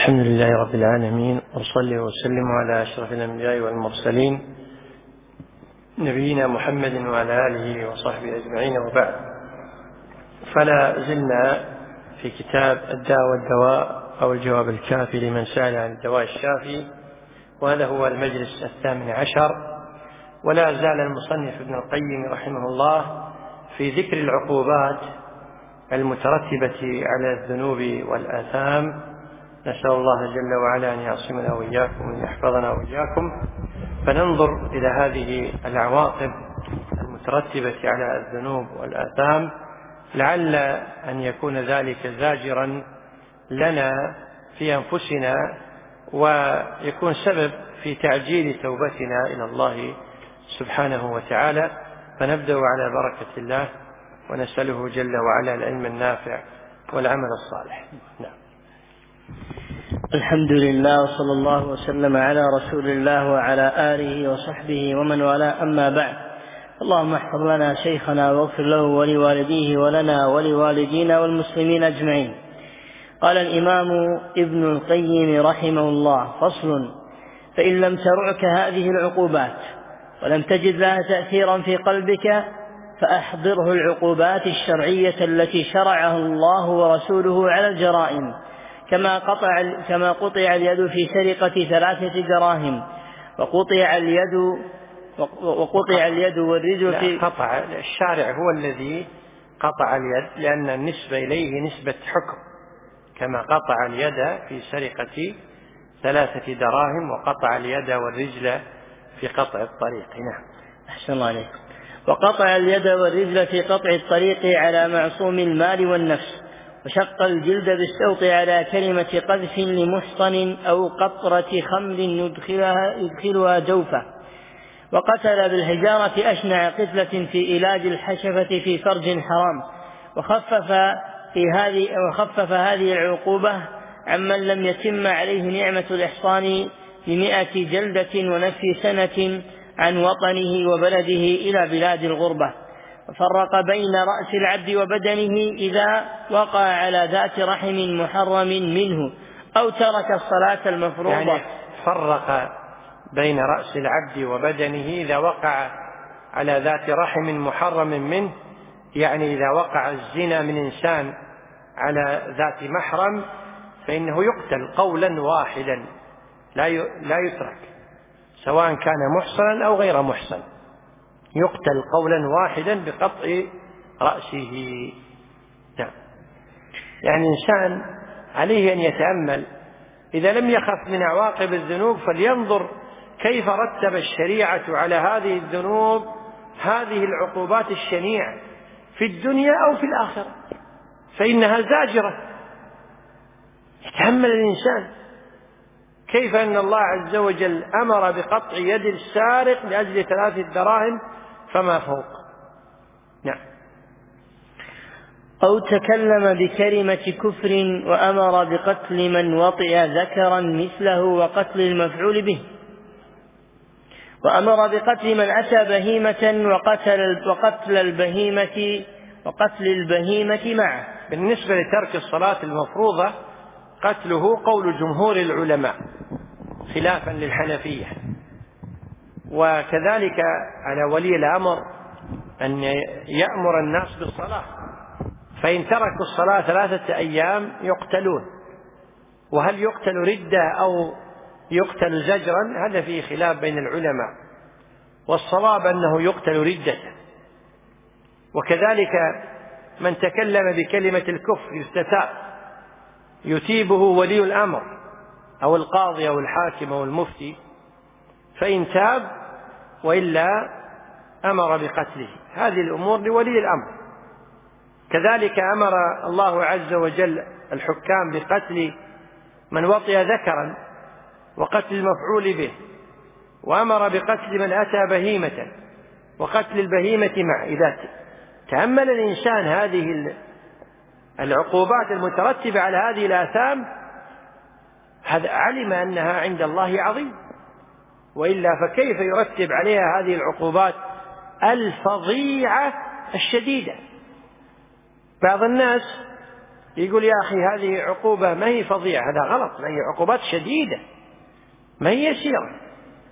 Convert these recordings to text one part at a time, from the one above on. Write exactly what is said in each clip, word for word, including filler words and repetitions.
الحمد لله رب العالمين، وصلي وسلم على أشرف الأنبياء والمرسلين نبينا محمد وعلى آله وصحبه أجمعين، وبعد. فلا زلنا في كتاب الداء والدواء أو الجواب الكافي لمن سأل عن الدواء الشافي، وهذا هو المجلس الثامن عشر. ولا زال المصنف ابن القيم رحمه الله في ذكر العقوبات المترتبة على الذنوب والآثام. نسأل الله جل وعلا أن يعصمنا وإياكم وأن يحفظنا وإياكم. فننظر إلى هذه العواقب المترتبة على الذنوب والآثام، لعل أن يكون ذلك زاجرا لنا في أنفسنا، ويكون سبب في تعجيل توبتنا إلى الله سبحانه وتعالى. فنبدأ على بركة الله ونسأله جل وعلا العلم النافع والعمل الصالح. نعم. الحمد لله، وصلى الله وسلم على رسول الله وعلى آله وصحبه ومن والاه، أما بعد. اللهم احفظ لنا شيخنا واغفر له ولوالديه ولنا ولوالدينا والمسلمين أجمعين. قال الإمام ابن القيم رحمه الله: فصل: فإن لم ترعك هذه العقوبات ولم تجد لها تأثيرا في قلبك فأحضره العقوبات الشرعية التي شرعها الله ورسوله على الجرائم، كما قطع كما قطع اليد في سرقة ثلاثة دراهم، وقطع اليد وقطع اليد والرجل في قطع. الشارع هو الذي قطع اليد، لأن النسبة إليه نسبة حكم، كما قطع اليد في سرقة ثلاثة دراهم وقطع اليد والرجل في قطع الطريق. نعم. أحسن الله عليك. وقطع اليد والرجل في قطع الطريق على معصوم المال والنفس، وشق الجلد بالسوط على كلمة قذف لمحصن أو قطرة خمر يدخلها, يدخلها جوفه، وقتل بالحجارة أشنع قتلة في إلاج الحشفة في فرج حرام، وخفف في هذه وخفف هذه العقوبة عمن لم يتم عليه نعمة الإحصان بمئة جلدة ونفي سنة عن وطنه وبلده إلى بلاد الغربة. وفرق بين رأس العبد وبدنه إذا وقع على ذات رحم محرم منه أو ترك الصلاة المفروضة. يعني فرق بين رأس العبد وبدنه إذا وقع على ذات رحم محرم منه، يعني إذا وقع الزنا من إنسان على ذات محرم فإنه يقتل قولا واحدا، لا يترك، سواء كان محصنا أو غير محصن، يقتل قولا واحدا بقطع رأسه. نعم. يعني إنسان عليه أن يتأمل، إذا لم يخف من عواقب الذنوب فلينظر كيف رتب الشريعة على هذه الذنوب هذه العقوبات الشنيعة في الدنيا أو في الآخرة، فإنها زاجرة. يتأمل الإنسان كيف أن الله عز وجل أمر بقطع يد السارق لأجل ثلاثة دراهم فما فوق. نعم. أو تكلم بكلمة كفر وأمر بقتل من وطئ ذكرا مثله وقتل المفعول به، وأمر بقتل من أتى بهيمة وقتل, وقتل البهيمة وقتل البهيمة معه. بالنسبة لترك الصلاة المفروضة قتله قول جمهور العلماء خلافا للحنفية، وكذلك على ولي الأمر أن يأمر الناس بالصلاة، فإن تركوا الصلاة ثلاثة أيام يقتلون. وهل يقتل ردة أو يقتل زجرا؟ هذا فيه خلاف بين العلماء، والصواب أنه يقتل ردة. وكذلك من تكلم بكلمة الكفر يستتاب، يتيبه ولي الأمر أو القاضي أو الحاكم أو المفتي، فإن تاب وإلا أمر بقتله. هذه الأمور لولي الأمر. كذلك أمر الله عز وجل الحكام بقتل من وطئ ذكرا وقتل المفعول به، وأمر بقتل من أتى بهيمة وقتل البهيمة معه. إذا تأمل الإنسان هذه العقوبات المترتبة على هذه الآثام هذا علم أنها عند الله عظيم، وإلا فكيف يرتب عليها هذه العقوبات الفظيعة الشديدة؟ بعض الناس يقول يا أخي هذه عقوبة ما هي فظيعة، هذا غلط، هي عقوبات شديدة ما هي يسيرة.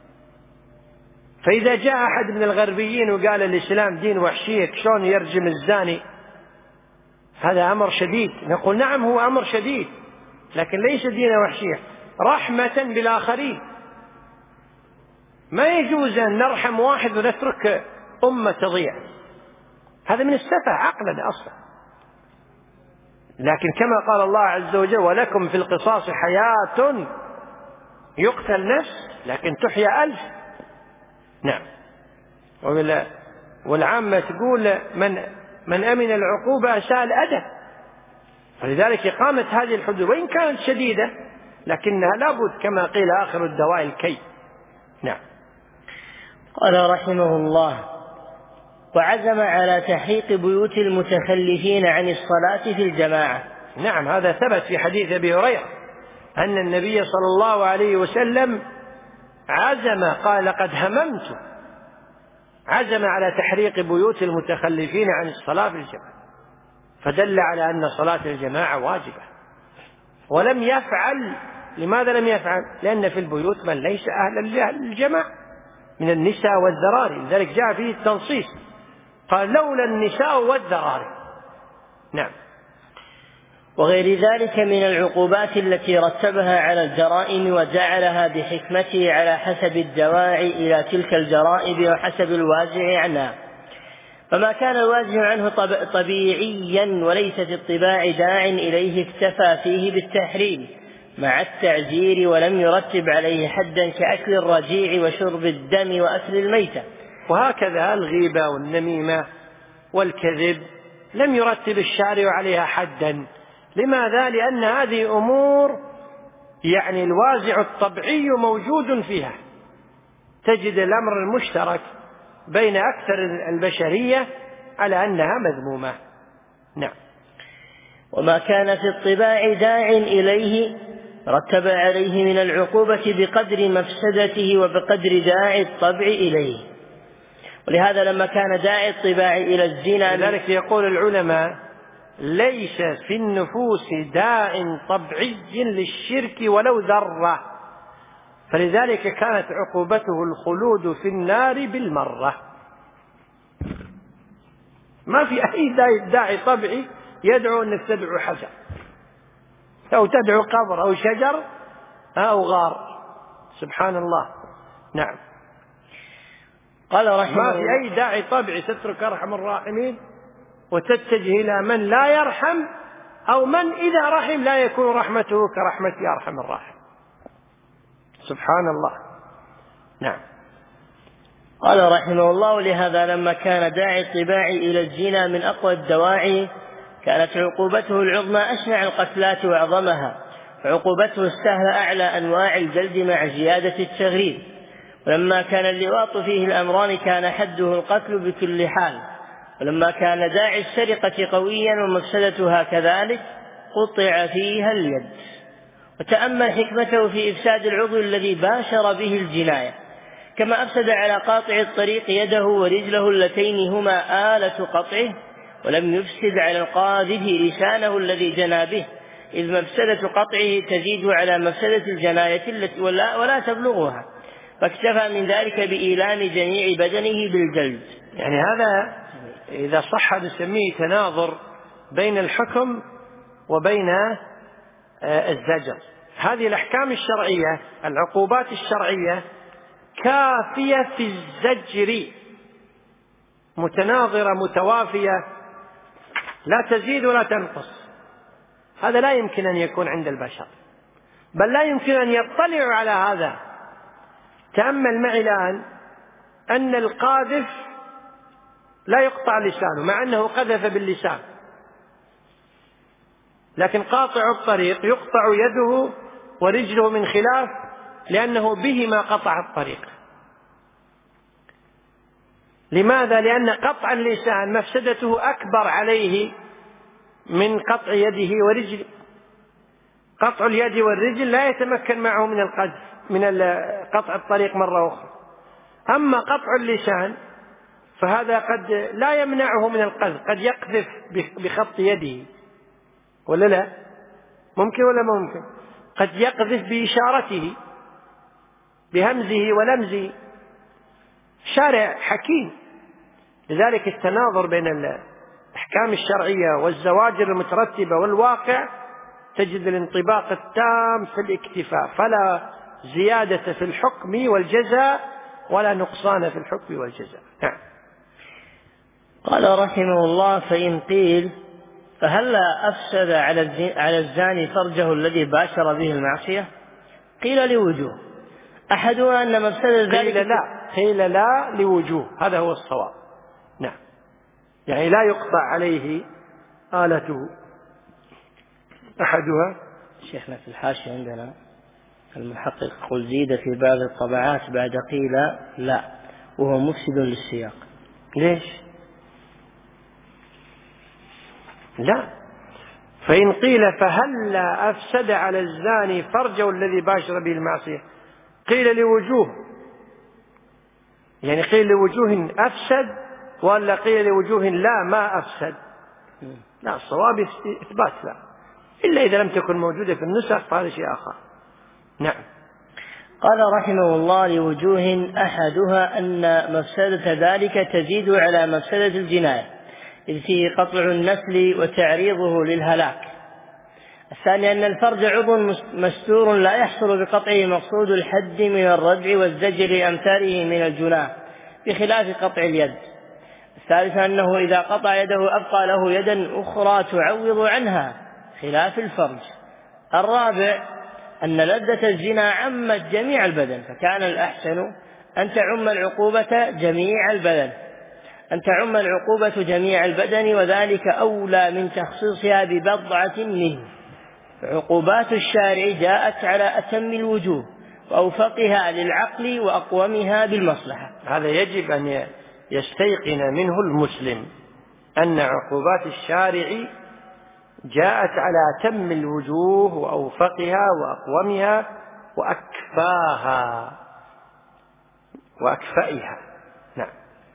فإذا جاء أحد من الغربيين وقال الإسلام دين وحشية شلون يرجم الزاني، هذا أمر شديد، نقول نعم هو أمر شديد، لكن ليس دين وحشية، رحمة بالآخرين. ما يجوز أن نرحم واحد ونترك أمة تضيع، هذا من السفه عقلا أصلا. لكن كما قال الله عز وجل ولكم في القصاص حياة، يقتل نفس لكن تحيا ألف. نعم. والعامة تقول من من أمن العقوبة أساء الأدب، فلذلك إقامة هذه الحدود وإن كانت شديدة لكنها لابد كما قيل آخر الدواء الكي. نعم. قال رحمه الله: وعزم على تحريق بيوت المتخلفين عن الصلاة في الجماعة. نعم، هذا ثبت في حديث أبي هريرة أن النبي صلى الله عليه وسلم عزم، قال لقد هممت، عزم على تحريق بيوت المتخلفين عن الصلاة في الجماعة، فدل على أن صلاة الجماعة واجبة. ولم يفعل، لماذا لم يفعل؟ لأن في البيوت من ليس أهلا للجماعة من النساء والذراري، لذلك جاء فيه التنصيص، قال لولا النساء والذراري. نعم. وغير ذلك من العقوبات التي رتبها على الجرائم وجعلها بحكمته على حسب الدواعي إلى تلك الجرائم وحسب الوازع عنها، فما كان الوازع عنه طبيعيا وليست الطباع داع إليه اكتفى فيه بالتحريم مع التعزير ولم يرتب عليه حدا كأكل الرجيع وشرب الدم وأكل الميتة. وهكذا الغيبة والنميمة والكذب لم يرتب الشارع عليها حدا. لماذا؟ لأن هذه أمور يعني الوازع الطبيعي موجود فيها، تجد الأمر المشترك بين أكثر البشرية على أنها مذمومة. نعم. وما كان في الطباع داع إليه رتب عليه من العقوبة بقدر مفسدته وبقدر داعي الطبع إليه. ولهذا لما كان داعي الطباع إلى الزنا، لذلك يقول العلماء ليس في النفوس داع طبعي للشرك ولو ذرة، فلذلك كانت عقوبته الخلود في النار بالمرة. ما في أي داعي طبعي يدعو أنك تدعو حجر أو تدعو قبر أو شجر أو غار، سبحان الله. نعم. قال رحمه ما في أي داعي طبعي تترك أرحم الراحمين وتتجه إلى من لا يرحم، أو من إذا رحم لا يكون رحمته كرحمة أرحم الراحم، سبحان الله. نعم. قال رحمه الله: لهذا لما كان داعي الطباع إلى الزنا من أقوى الدواعي كانت عقوبته العظمى أشنع القتلات وأعظمها، وعقوبته السهلة أعلى أنواع الجلد مع زيادة التغريب. ولما كان اللواط فيه الأمران كان حده القتل بكل حال، ولما كان داعي السرقة قويا ومفسدتها كذلك قطع فيها اليد. وتأمل حكمته في إفساد العضو الذي باشر به الجناية، كما أفسد على قاطع الطريق يده ورجله اللتين هما آلة قطعه، ولم يفسد على القاذف لسانه الذي جنى به، إذ مفسدة قطعه تزيد على مفسدة الجناية التي ولا, ولا تبلغها، فاكتفى من ذلك بإيلام جميع بدنه بالجلد. يعني هذا إذا صح نسميه تناظر بين الحكم وبين الزجر. هذه الأحكام الشرعية، العقوبات الشرعية كافية في الزجر، متناظرة متوافية لا تزيد ولا تنقص. هذا لا يمكن أن يكون عند البشر، بل لا يمكن أن يطلعوا على هذا. تأمل معي الآن أن القاذف لا يقطع لسانه مع أنه قذف باللسان، لكن قاطع الطريق يقطع يده ورجله من خلاف لأنه بهما قطع الطريق. لماذا؟ لأن قطع اللسان مفسدته أكبر عليه من قطع يده ورجله. قطع اليد والرجل لا يتمكن معه من القذف من قطع الطريق مرة أخرى. أما قطع اللسان فهذا قد لا يمنعه من القذف، قد يقذف بخط يده ولا لا؟ ممكن ولا ما ممكن؟ قد يقذف بإشارته بهمزه ولمزه. شارع حكيم. لذلك التناظر بين الأحكام الشرعية والزواجر المترتبة والواقع تجد الانطباق التام في الاكتفاء، فلا زيادة في الحكم والجزاء ولا نقصان في الحكم والجزاء. نعم. قال رحمه الله: فإن قيل فهلا أفسد على الزاني فرجه الذي باشر به المعصية؟ قيل لوجوه، أحدها أن مفسدة ذلك قيل لا قيل لا لوجوه، هذا هو الصواب. نعم، يعني لا يقطع عليه آلته. أحدها شيخنا في الحاشية عندنا المحقق قل زيد في بعض الطبعات بعد قيل لا وهو مفسد للسياق. ليش؟ لا، فإن قيل فهلا أفسد على الزاني فرجه الذي باشر به المعصية، قيل لوجوه، يعني قيل لوجوه أفسد ولا قيل لوجوه لا ما أفسد؟ لا، الصواب إثبات لا، إلا إذا لم تكن موجودة في النسخ فهذا شيء آخر. نعم. قال رحمه الله: لوجوه، أحدها أن مفسدة ذلك تزيد على مفسدة الجناية، إذ فيه قطع النسل وتعريضه للهلاك. الثاني أن الفرج عضو مستور لا يحصل بقطعه مقصود الحد من الردع والزجر لأمثاله من الجناح بخلاف قطع اليد. الثالث أنه إذا قطع يده أبقى له يدا أخرى تعوض عنها خلاف الفرج. الرابع أن لذة الزنا عمت جميع البدن، فكان الأحسن أن تعم العقوبة جميع البدن أن تعم العقوبة جميع البدن وذلك أولى من تخصيصها ببضعة منه. عقوبات الشارع جاءت على أتم الوجوه وأوفقها للعقل وأقومها بالمصلحة. هذا يجب أن يستيقن منه المسلم أن عقوبات الشارع جاءت على أتم الوجوه وأوفقها وأقومها وأكفاها وأكفئها. نعم.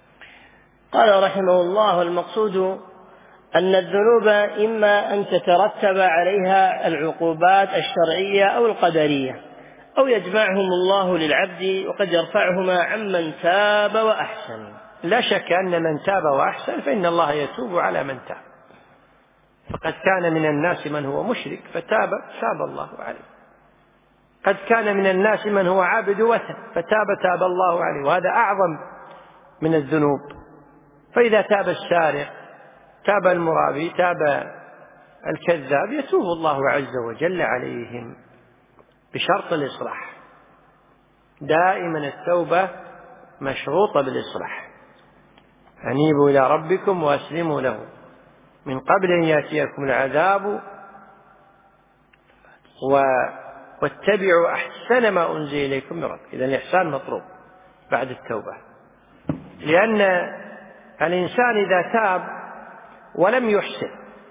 قال رحمه الله: المقصود أن الذنوب إما أن تترتب عليها العقوبات الشرعية أو القدرية، أو يجمعهم الله للعبد وقد يرفعهما عمن تاب وأحسن. لا شك أن من تاب وأحسن فإن الله يتوب على من تاب، فقد كان من الناس من هو مشرك فتاب تاب الله عليه، قد كان من الناس من هو عابد وثن فتاب تاب الله عليه، وهذا أعظم من الذنوب. فإذا تاب السارق، تاب المرابي، تاب الكذاب، يتوب الله عز وجل عليهم بشرط الإصلاح. دائما التوبة مشروطة بالإصلاح. أنيبوا إلى ربكم وأسلموا له من قبل أن يأتيكم العذاب واتبعوا أحسن ما أنزل إليكم من ربكم. إذن الإحسان مطلوب بعد التوبة، لأن الإنسان إذا تاب ولم يحسن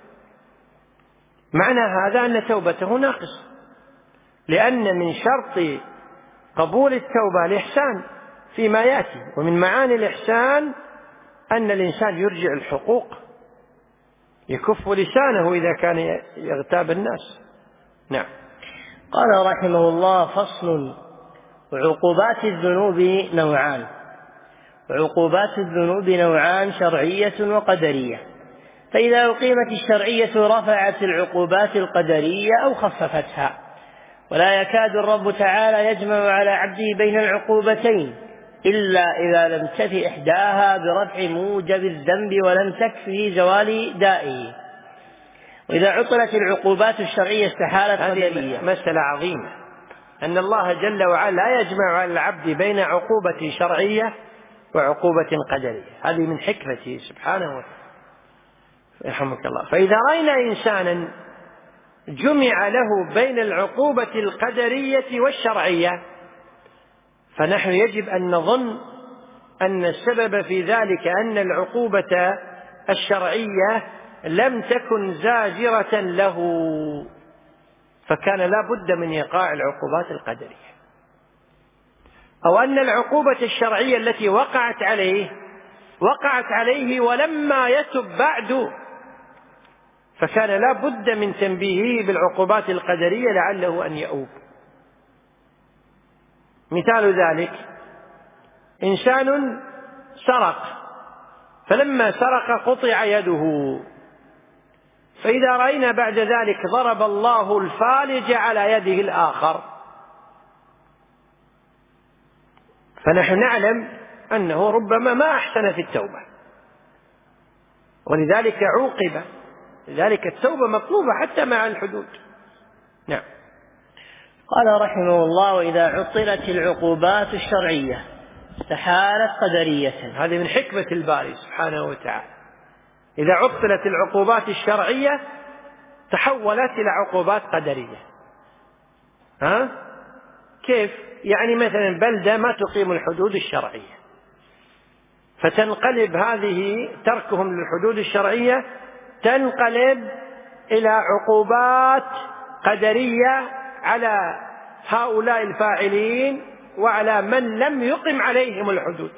معنى هذا أن توبته ناقصة، لأن من شرط قبول التوبة الإحسان فيما يأتي، ومن معاني الإحسان أن الإنسان يرجع الحقوق، يكف لسانه إذا كان يغتاب الناس. نعم. قال رحمه الله: فصل. وعقوبات الذنوب نوعان. وعقوبات الذنوب نوعان: شرعية وقدرية. فإذا أقيمت الشرعية رفعت العقوبات القدرية أو خففتها، ولا يكاد الرب تعالى يجمع على عبده بين العقوبتين إلا إذا لم تفي إحداها برفع موجب الذنب ولم تكفي زوال دائه. وإذا عطلت العقوبات الشرعية استحالت قدرية. مسألة عظيمة أن الله جل وعلا لا يجمع على العبد بين عقوبة شرعية وعقوبة قدرية، هذه من حكمته سبحانه وتعالى يرحمك الله. فإذا رأينا إنسانا جمع له بين العقوبة القدرية والشرعية فنحن يجب أن نظن أن السبب في ذلك أن العقوبة الشرعية لم تكن زاجرة له، فكان لا بد من إيقاع العقوبات القدرية، أو أن العقوبة الشرعية التي وقعت عليه وقعت عليه ولما يتب بعد، فكان لا بد من تنبيهه بالعقوبات القدرية لعله أن يؤوب. مثال ذلك إنسان سرق، فلما سرق قطع يده، فإذا رأينا بعد ذلك ضرب الله الفالج على يده الآخر، فنحن نعلم أنه ربما ما أحسن في التوبة ولذلك عوقب. لذلك التوبة مطلوبة حتى مع الحدود. نعم. قال رحمه الله: وإذا عطلت العقوبات الشرعية استحالت قدرية. هذه من حكمة الباري سبحانه وتعالى. إذا عطلت العقوبات الشرعية تحولت إلى عقوبات قدرية. ها؟ كيف؟ يعني مثلا بلدة ما تقيم الحدود الشرعية، فتنقلب هذه تركهم للحدود الشرعية تنقلب إلى عقوبات قدرية على هؤلاء الفاعلين وعلى من لم يقم عليهم الحدود.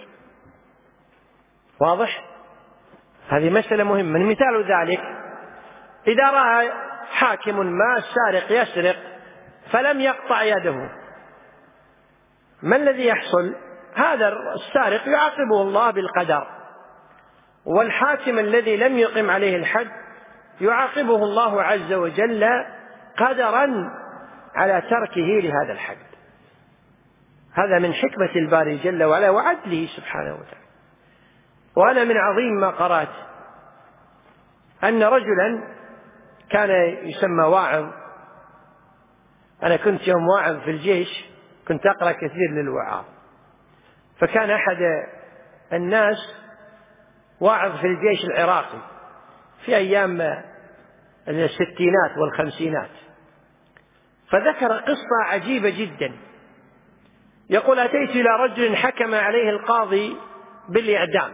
واضح؟ هذه مسألة مهمة. مثال ذلك إذا رأى حاكم ما السارق يسرق فلم يقطع يده، ما الذي يحصل؟ هذا السارق يعاقبه الله بالقدر، والحاكم الذي لم يقم عليه الحد يعاقبه الله عز وجل قدرا على تركه لهذا الحد. هذا من حكمة الباري جل وعلا وعدله سبحانه وتعالى. وأنا من عظيم ما قرأت أن رجلا كان يسمى واعظ. أنا كنت يوم واعظ في الجيش كنت أقرأ كثير للوعاظ، فكان أحد الناس واعظ في الجيش العراقي في أيام الستينات والخمسينات، فذكر قصة عجيبة جدا. يقول: أتيت إلى رجل حكم عليه القاضي بالإعدام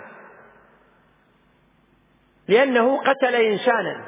لأنه قتل إنسانا.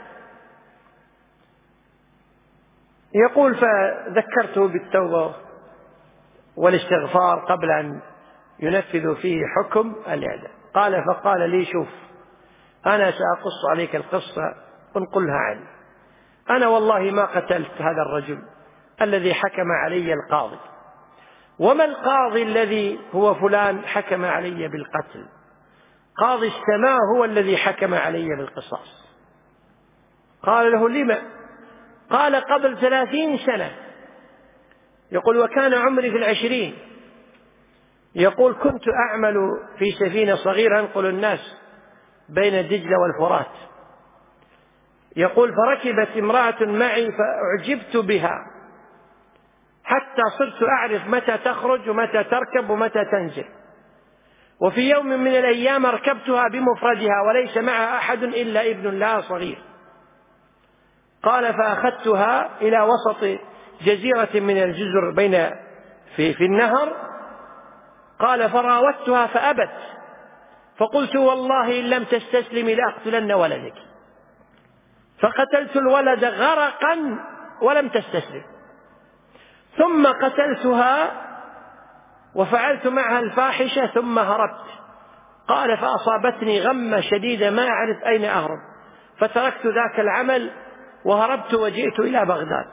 يقول: فذكرته بالتوبة والاستغفار قبل أن ينفذ فيه حكم الإعدام. قال فقال لي: شوف، أنا سأقص عليك القصة انقلها عني. أنا والله ما قتلت هذا الرجل الذي حكم علي القاضي، وما القاضي الذي هو فلان حكم علي بالقتل، قاضي السماء هو الذي حكم علي بالقصاص. قال له: لما؟ قال: قبل ثلاثين سنة. يقول: وكان عمري في العشرين. يقول: كنت أعمل في سفينة صغيرة أنقل الناس بين دجلة والفرات. يقول: فركبت امرأة معي فأعجبت بها حتى صرت أعرف متى تخرج ومتى تركب ومتى تنزل، وفي يوم من الأيام ركبتها بمفردها وليس معها أحد إلا ابن لها صغير. قال: فأخذتها إلى وسط جزيرة من الجزر بين في, في النهر. قال: فراودتها فأبت، فقلت: والله إن لم تستسلمي لأقتلن ولدك. فقتلت الولد غرقا ولم تستسلم، ثم قتلتها وفعلت معها الفاحشة ثم هربت. قال: فأصابتني غمة شديدة ما أعرف أين أهرب، فتركت ذاك العمل وهربت وجئت إلى بغداد.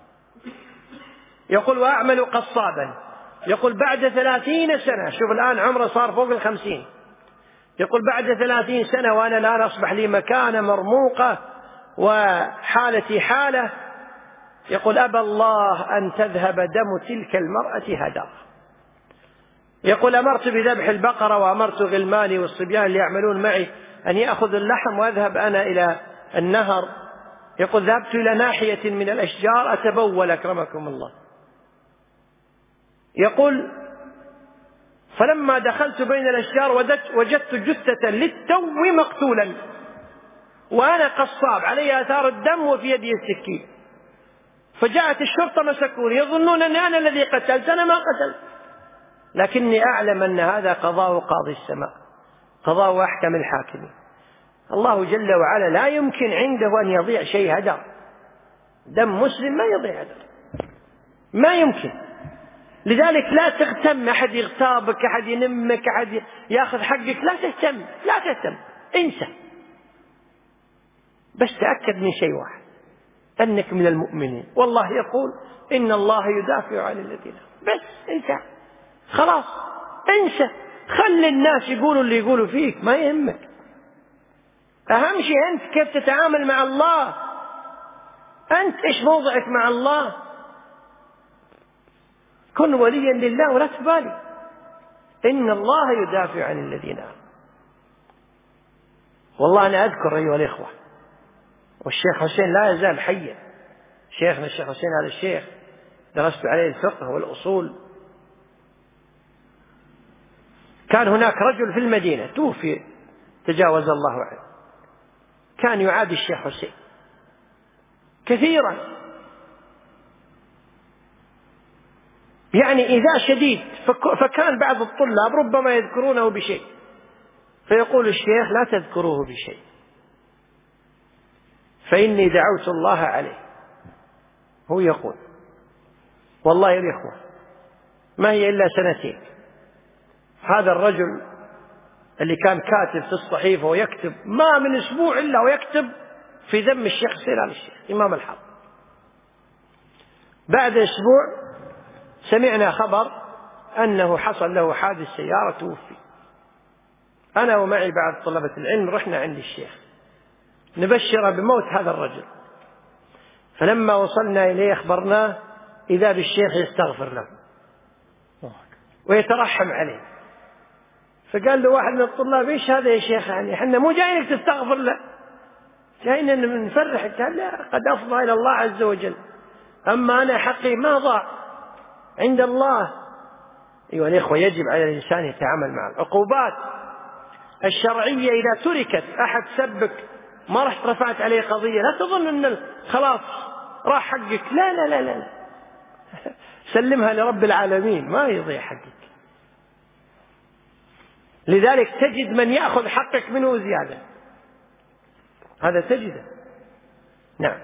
يقول: وأعمل قصابا. يقول: بعد ثلاثين سنة، شوف الآن عمره صار فوق الخمسين، يقول: بعد ثلاثين سنة وأنا الآن أصبح لي مكانة مرموقة وحالتي حالة. يقول: أبى الله أن تذهب دم تلك المرأة هدر. يقول: أمرت بذبح البقرة وأمرت غلماني والصبيان اللي يعملون معي أن يأخذ اللحم وأذهب أنا إلى النهر. يقول: ذهبت إلى ناحية من الأشجار أتبول أكرمكم الله. يقول: فلما دخلت بين الأشجار وجدت جثة للتو مقتولا وأنا قصاب علي آثار الدم وفي يدي السكين، فجاءت الشرطة مسكوني يظنون أن أنا الذي قتلت. أنا ما قتلت، لكني أعلم أن هذا قضاء قاضي السماء، قضاء أحكم الحاكمين. الله جل وعلا لا يمكن عنده أن يضيع شيء هدر. دم مسلم ما يضيع هدر، ما يمكن. لذلك لا تهتم أحد يغتابك، أحد ينمك، أحد يأخذ حقك، لا تهتم، لا تهتم، انسى. بس تأكد من شيء واحد، أنك من المؤمنين، والله يقول إن الله يدافع عن الذين، بس انت خلاص انسى، خلي الناس يقولوا اللي يقولوا فيك، ما يهمك. أهم شيء أنت كيف تتعامل مع الله، أنت إيش موضعك مع الله. كن وليا لله ولا تبالي، إن الله يدافع عن الذين آمنوا. والله أنا أذكر أيها الإخوة، والشيخ حسين لا يزال حيا، شيخنا الشيخ حسين هذا الشيخ درست عليه الفقه والأصول. كان هناك رجل في المدينة توفي تجاوز الله عنه، كان يعادي الشيخ حسين كثيرا، يعني إذا شديد، فكان بعض الطلاب ربما يذكرونه بشيء فيقول الشيخ لا تذكروه بشيء فإني دعوت الله عليه. هو يقول والله يا إخوة ما هي إلا سنتين، هذا الرجل اللي كان كاتب في الصحيفة ويكتب ما من أسبوع إلا ويكتب في ذم الشيخ حسين آل الشيخ إمام الحرم، بعد أسبوع سمعنا خبر أنه حصل له حادث سيارة توفي. أنا ومعي بعض طلبة العلم رحنا عند الشيخ نبشر بموت هذا الرجل، فلما وصلنا إليه أخبرناه إذا بالشيخ يستغفر له ويترحم عليه. فقال له واحد من الطلاب إيش هذا يا شيخ، يعني إحنا مو جايينك تستغفر له، جايين نفرحك. قال لا، قد أفضى إلى الله عز وجل، أما أنا حقي ما ضاع عند الله. أيها الإخوة يجب على الإنسان يتعامل مع العقوبات الشرعية. إذا تركت أحد سبك ما رحت رفعت عليه قضية لا تظن أن خلاص راح حقك، لا لا لا لا سلمها لرب العالمين ما يضيع حقك. لذلك تجد من يأخذ حقك منه زيادة، هذا تجده. نعم.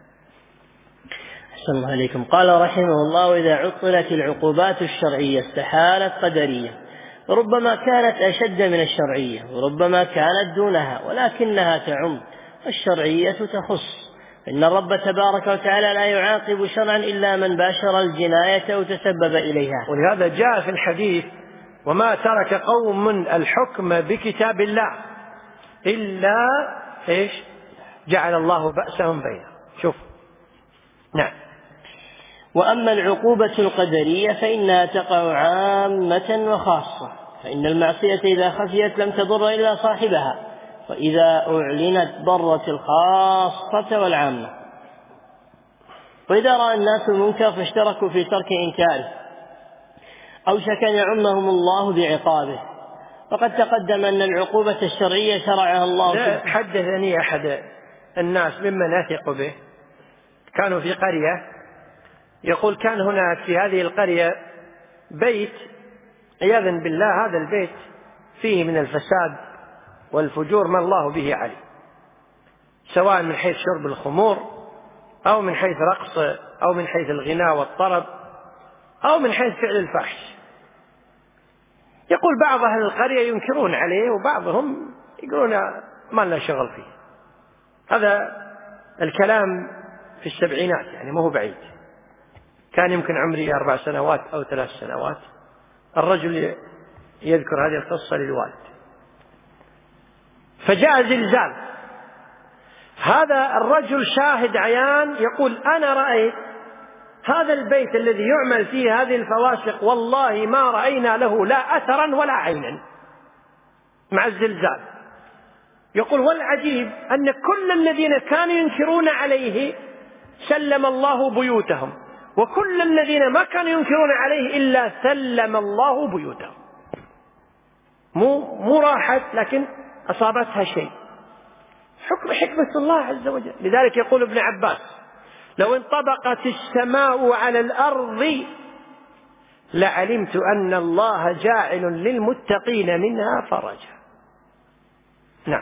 أحسن الله عليكم. قال رحمه الله: وإذا عطلت العقوبات الشرعية استحالت قدرية، وربما كانت أشد من الشرعية وربما كانت دونها، ولكنها تعم والشرعية تخص، إن الرب تبارك وتعالى لا يعاقب شرعا إلا من باشر الجناية أو تسبب إليها. ولهذا جاء في الحديث: وما ترك قوم الحكم بكتاب الله إلا إيش جعل الله بأسهم بينهم. شوف. نعم. وأما العقوبة القدرية فإنها تقع عامة وخاصة، فإن المعصية إذا خفيت لم تضر إلا صاحبها، وإذا أعلنت ضرت الخاصة والعامة. وإذا رأى الناس المنكر فاشتركوا في ترك إنكاره أوشك أن يعمهم الله بعقابه. وقد تقدم أن العقوبة الشرعية شرعها الله. حدثني أحد الناس ممن أثق به، كانوا في قرية، يقول كان هناك في هذه القرية بيت عياذا بالله هذا البيت فيه من الفساد والفجور ما الله به عليه، سواء من حيث شرب الخمور أو من حيث رقص أو من حيث الغناء والطرب أو من حيث فعل الفحش. يقول بعض أهل القرية ينكرون عليه وبعضهم يقولون ما لنا شغل فيه. هذا الكلام في السبعينات، يعني ما هو بعيد، كان يمكن عمري أربع سنوات أو ثلاث سنوات. الرجل يذكر هذه القصة للوالد، فجاء زلزال، هذا الرجل شاهد عيان، يقول أنا رأيت هذا البيت الذي يعمل فيه هذه الفواسق والله ما رأينا له لا أثرا ولا عينا مع الزلزال. يقول والعجيب أن كل الذين كانوا ينكرون عليه سلم الله بيوتهم، وكل الذين ما كانوا ينكرون عليه إلا سلم الله بيوتهم. مو مو راحت لكن أصابتها شيء، حكم حكمة الله عز وجل. لذلك يقول ابن عباس: لو انطبقت السماء على الأرض لعلمت أن الله جاعل للمتقين منها فرجا. نعم.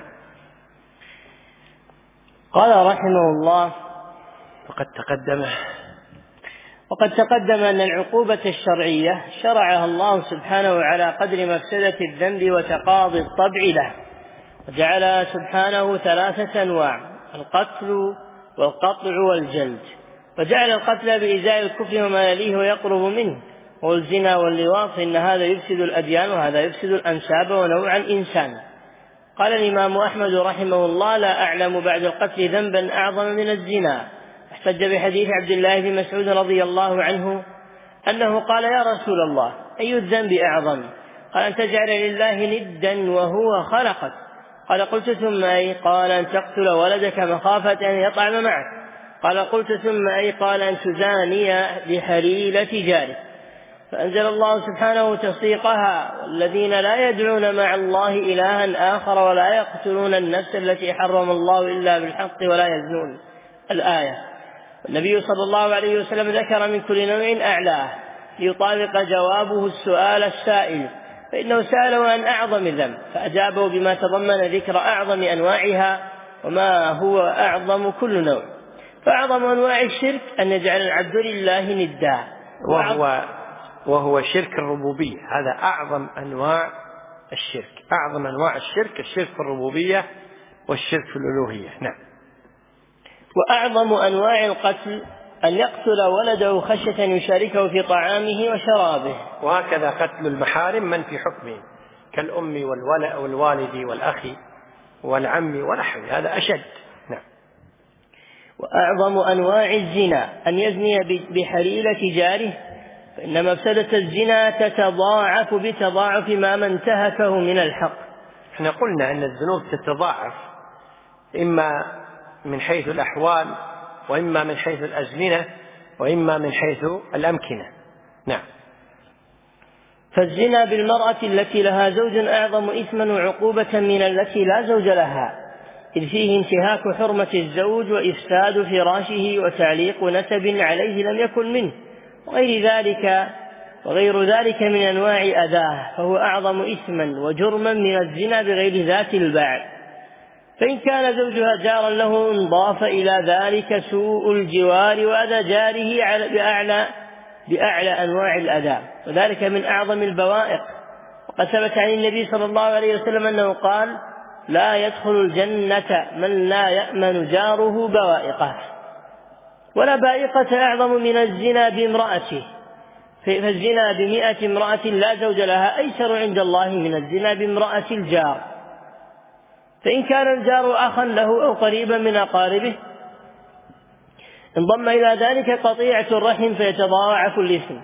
قال رحمه الله: وقد تقدم وقد تقدم أن العقوبة الشرعية شرعها الله سبحانه على قدر مفسدة الذنب وتقاضي الطبع له، وجعلها سبحانه ثلاثة أنواع: القتل والقطع والجلد، وجعل القتل بإزاء الكفر وما يليه ويقرب منه، والزنا واللواط إن هذا يفسد الأديان وهذا يفسد الأنساب ونوع الإنسان. قال الإمام أحمد رحمه الله: لا أعلم بعد القتل ذنبا أعظم من الزنا. احتج بحديث عبد الله بن مسعود رضي الله عنه أنه قال: يا رسول الله، أي الذنب أعظم؟ قال: أن تجعل لله ندا وهو خلقك. قال: قلت ثم أي؟ قال: أن تقتل ولدك مخافة أن يطعم معك. قال: قلت ثم أي؟ قال: أن تزاني بحليلة جارك. فأنزل الله سبحانه تصديقها: والذين لا يدعون مع الله إلها آخر ولا يقتلون النفس التي حرم الله إلا بالحق ولا يزنون، الآية. النبي صلى الله عليه وسلم ذكر من كل نوع أعلاه ليطابق جوابه السؤال السائل، فإنه سأله عن أعظم ذنب فأجابه بما تضمن ذكر أعظم أنواعها وما هو أعظم كل نوع. فأعظم أنواع الشرك أن يجعل العبد لله ندا، وهو وهو شرك الربوبية. هذا أعظم أنواع الشرك. أعظم أنواع الشرك الشرك في الربوبية والشرك في الألوهية. نعم. وأعظم أنواع القتل أن يقتل ولده خشية يشاركه في طعامه وشرابه. وهكذا قتل المحارم من في حكمه كالأم والوالد والأخ والعم ونحوه، هذا أشد. نعم. وأعظم أنواع الزنا أن يزني بحليلة جاره، فإن مفسدة الزنا تتضاعف بتضاعف ما من انتهكه من الحق. احنا قلنا أن الذنوب تتضاعف إما من حيث الأحوال وإما من حيث الأزمنة وإما من حيث الأمكنة. نعم. فالزنا بالمرأة التي لها زوج أعظم إثما وعقوبة من التي لا زوج لها، إذ فيه انتهاك حرمة الزوج وإفساد فراشه وتعليق نسب عليه لم يكن منه، وغير ذلك وغير ذلك من أنواع أذاه، فهو أعظم إثما وجرما من الزنا بغير ذات الباع. فإن كان زوجها جارا له انضاف إلى ذلك سوء الجوار وأذى جاره بأعلى, بأعلى أنواع الأذى، وذلك من أعظم البوائق. وقد ثبت عن النبي صلى الله عليه وسلم أنه قال: لا يدخل الجنة من لا يأمن جاره بوائقه. ولا بائقة أعظم من الزنا بامرأته، فالزنا بمئة امرأة لا زوج لها أيسر عند الله من الزنا بامرأة الجار. فإن كان الجار أخا له أو قريبا من أقاربه انضم إلى ذلك قطيعة الرحم فيتضاعف الإثم.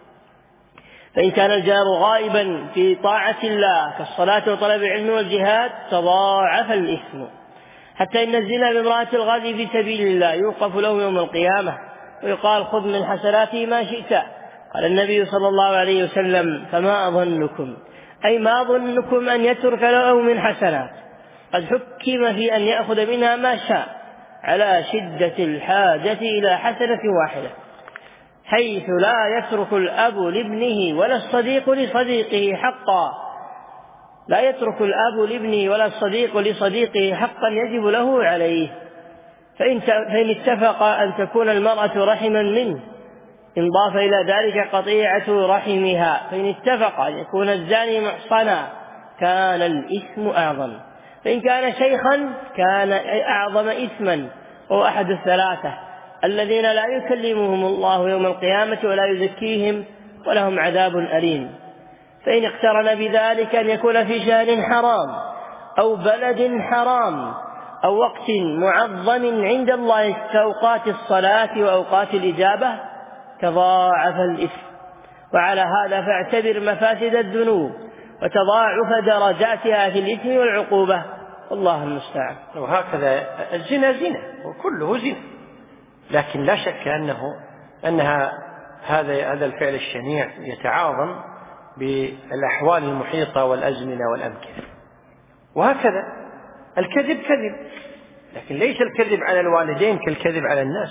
فإن كان الجار غائبا في طاعة الله كالصلاة وطلب العلم والجهاد تضاعف الإثم، حتى إن الزنا بامرأة الغازي في سبيل الله يوقف له يوم القيامة ويقال: خذ من حسناته ما شئت. قال النبي صلى الله عليه وسلم: فما أظنكم، أي ما ظنكم أن يترك له من حسنات، قد حكم في أن يأخذ منها ما شاء على شدة الحاجة إلى حسنة واحدة، حيث لا يترك الأب لابنه ولا الصديق لصديقه حقا لا يترك الأب لابنه ولا الصديق لصديقه حقا يجب له عليه. فإن فإن اتفق أن تكون المرأة رحما منه انضاف إلى ذلك قطيعة رحمها، فإن اتفق أن يكون الزاني محصنا كان الإثم أعظم. فإن كان شيخا كان أعظم إثما، وهو أحد الثلاثة الذين لا يكلمهم الله يوم القيامة ولا يزكيهم ولهم عذاب أليم. فإن اقترن بذلك أن يكون في شهر حرام أو بلد حرام أو وقت معظم عند الله كأوقات الصلاة وأوقات الإجابة تضاعف الإثم. وعلى هذا فاعتبر مفاسد الذنوب وتضاعف درجاتها في الإثم والعقوبة، والله المستعان. وهكذا الزنا زنا وكله زنا، لكن لا شك أنه أنها هذا هذا الفعل الشنيع يتعاظم بالأحوال المحيطة والأزمنة والأمكنة. وهكذا الكذب كذب، لكن ليس الكذب على الوالدين كالكذب على الناس،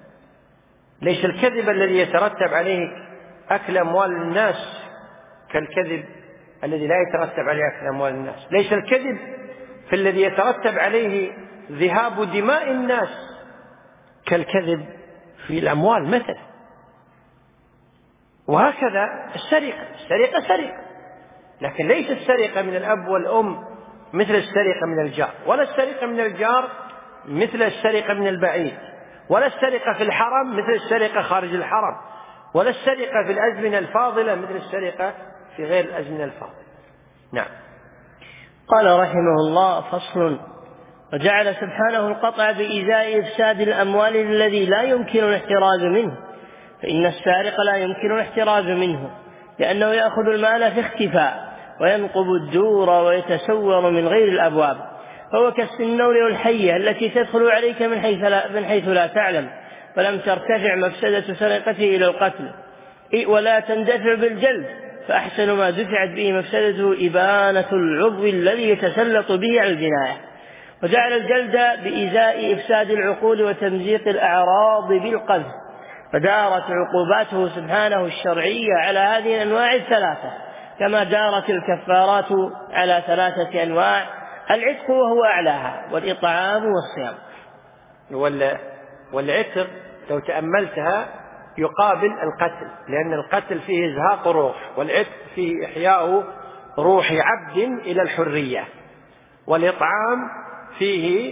ليس الكذب الذي يترتب عليه أكل أموال الناس كالكذب الذي لا يترتب عليه أكل أموال الناس، ليس الكذب في الذي يترتب عليه ذهاب دماء الناس كالكذب في الأموال مثلا. وهكذا السرقة السرقة سرقة، لكن ليس السرقة من الأب والأم مثل السرقة من الجار، ولا السرقة من الجار مثل السرقة من البعيد، ولا السرقة في الحرم مثل السرقة خارج الحرم، ولا السرقة في الأزمنة الفاضلة مثل السرقة في غير الأزمنة الفاضلة. نعم. قال رحمه الله: فصل. وجعل سبحانه القطع بإزاء إفساد الأموال الذي لا يمكن الاحتراز منه، فإن السارق لا يمكن الاحتراز منه، لأنه يأخذ المال في اختفاء وينقب الدور ويتسور من غير الأبواب، فهو كالسنور والحية التي تدخل عليك من حيث لا, من حيث لا تعلم، فلم ترتفع مفسدة سرقته إلى القتل ولا تندفع بالجلد، فأحسن ما دفعت به مفسدته إبانة العضو الذي يتسلط به على الجناية. وجعل الجلد بإزاء إفساد العقول وتمزيق الأعراض بالقذف، فدارت عقوباته سبحانه الشرعية على هذه الأنواع الثلاثة، كما دارت الكفارات على ثلاثة أنواع: العتق وهو أعلاها، والإطعام والصيام. والعتق لو تأملتها يقابل القتل، لأن القتل فيه إزهاق روح، والعتق فيه إحياء روح عبد إلى الحرية، والإطعام فيه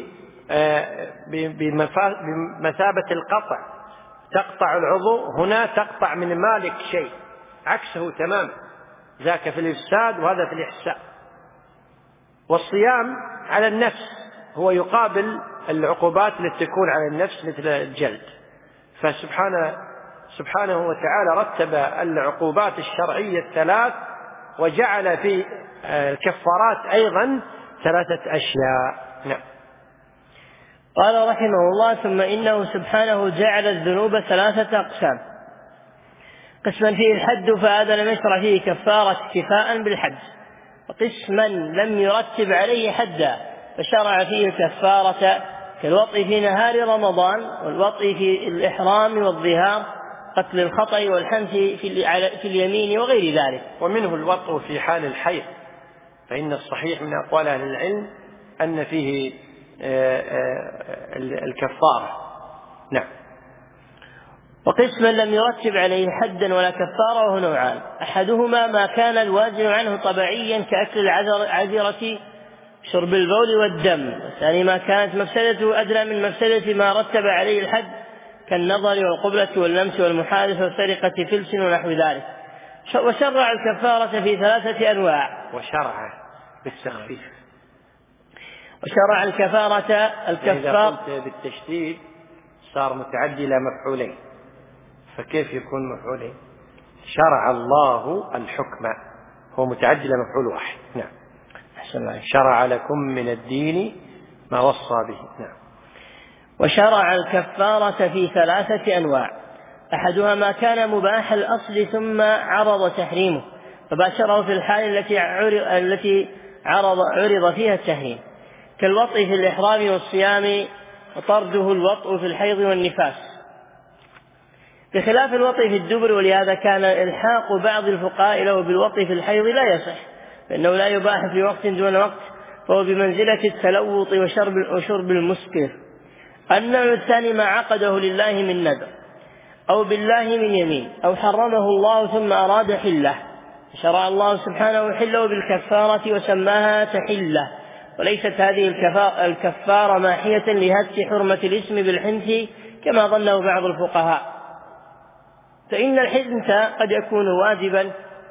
بمثابة القطع، تقطع العضو، هنا تقطع من مالك شيء، عكسه تمام، ذاك في الإفساد وهذا في الإحساء. والصيام على النفس هو يقابل العقوبات التي تكون على النفس مثل الجلد، فسبحانه سبحانه وتعالى رتب العقوبات الشرعية الثلاث، وجعل في الكفارات أيضا ثلاثة أشياء. نعم. قال رحمه الله: ثم إنه سبحانه جعل الذنوب ثلاثة أقسام: قسما فيه الحد فهذا لم يشرع فيه كفارة اكتفاء بالحد، وقسما لم يرتب عليه حدا فشرع فيه الكفارة، كالوطء في نهار رمضان، والوطء في الإحرام والظهار، قتل الخطأ والحنث في اليمين وغير ذلك. ومنه الوطء في حال الحيض، فإن الصحيح من أقوال أهل العلم أن فيه الكفارة. نعم. وقسما لم يرتب عليه حدا ولا كفارة، وهو نوعان: أحدهما ما كان الوازن عنه طبيعيا كأكل العذرة شرب البول والدم، والثاني ما كانت مفسدته أدنى من مفسدة ما رتب عليه الحد، كالنظر والقبلة واللمس والمحادثة والسرقة فلس ونحو ذلك. وشرع الكفارة في ثلاثة أنواع. وشرع بالتخفيف. وشرع الكفارة الكفار. إذا قلت بالتشديد صار متعدي إلى مفعولين، فكيف يكون مفعولين؟ شرع الله الحكم، هو متعدي إلى مفعول واحد. نعم. شرع لكم من الدين ما وصى به. نعم. وشرع الكفارة في ثلاثة أنواع: أحدها ما كان مباح الأصل ثم عرض تحريمه، فباشره في الحال التي عرض, التي عرض, عرض فيها التحريم، كالوطء في الإحرام والصيام، وطرده الوطء في الحيض والنفاس، بخلاف الوطء في الدبر. ولهذا كان إلحاق بعض الفقهاء له بالوطء في الحيض لا يصح، فإنه لا يباح في وقت دون وقت، فهو بمنزلة التلوط وشرب, وشرب المسكر. النوع الثاني ما عقده لله من نذر أو بالله من يمين، أو حرمه الله ثم أراد حله، شرع الله سبحانه حله بالكفارة وسماها تحلة، وليست هذه الكفارة ماحية لهتك حرمة الاسم بالحنث كما ظنه بعض الفقهاء، فإن الحنث قد يكون واجبا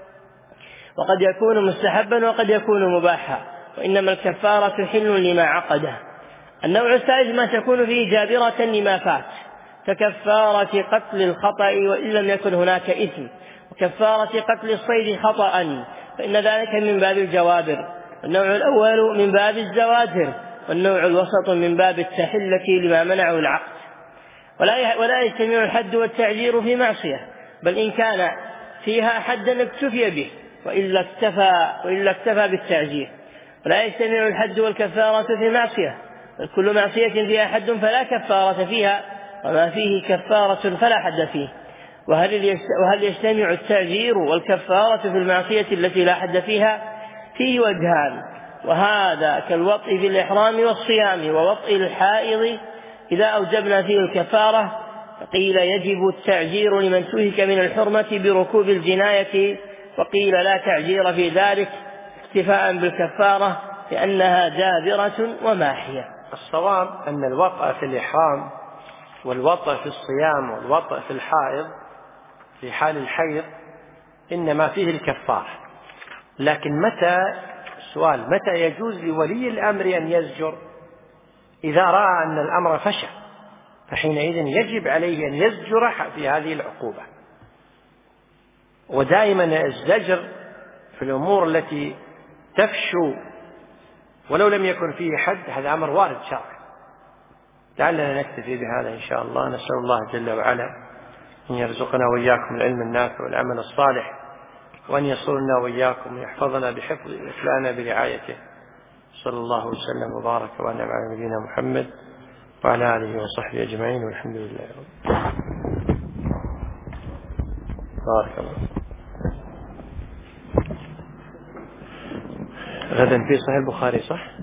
وقد يكون مستحبا وقد يكون مباحا، وإنما الكفارة حل لما عقده. النوع الثالث ما تكون فيه جابرة لما فات، ككفارة قتل الخطأ وإن لم يكن هناك إثم، وكفارة قتل الصيد خطأ، فإن ذلك من باب الجوابر. النوع الأول من باب الزواجر، والنوع الوسط من باب التحلة لما منعه العقد. ولا ولا يجتمع الحد والتعزير في معصية، بل إن كان فيها حدا اكتفي به، وإلا اكتفى, وإلا اكتفى بالتعزير. ولا يجتمع الحد والكفارة في معصية، بل كل معصية فيها حد فلا كفارة فيها، وما فيه كفارة فلا حد فيه. وهل يجتمع التعزير والكفارة في المعصية التي لا حد فيها؟ فيه وجهان، وهذا كالوطء في الإحرام والصيام ووطء الحائض إذا أوجبنا فيه الكفارة، فقيل يجب التعزير لمن تهك من الحرمة بركوب الجناية، وقيل لا تعزير في ذلك اكتفاء بالكفارة لأنها جابرة وماحية. الصواب أن الوطأ في الإحرام والوطأ في الصيام والوطأ في الحائض في حال الحيض إنما فيه الكفارة. لكن متى السؤال متى يجوز لولي الأمر أن يزجر؟ إذا رأى أن الأمر فشى فحينئذ يجب عليه أن يزجر في هذه العقوبة. ودائما الزجر في الأمور التي تفشو ولو لم يكن فيه حد هذا أمر وارد شرعا. لعلنا نكتفي بهذا إن شاء الله. نسأل الله جل وعلا أن يرزقنا وإياكم العلم النافع والعمل الصالح، وأن يصلنا وإياكم ويحفظنا بحفظ ويكفلنا برعايته. صلى الله وسلم وبارك وأنعم على نبينا محمد وعلى آله وصحبه أجمعين، والحمد لله. بارك الله. غدا في صحيح البخاري صح؟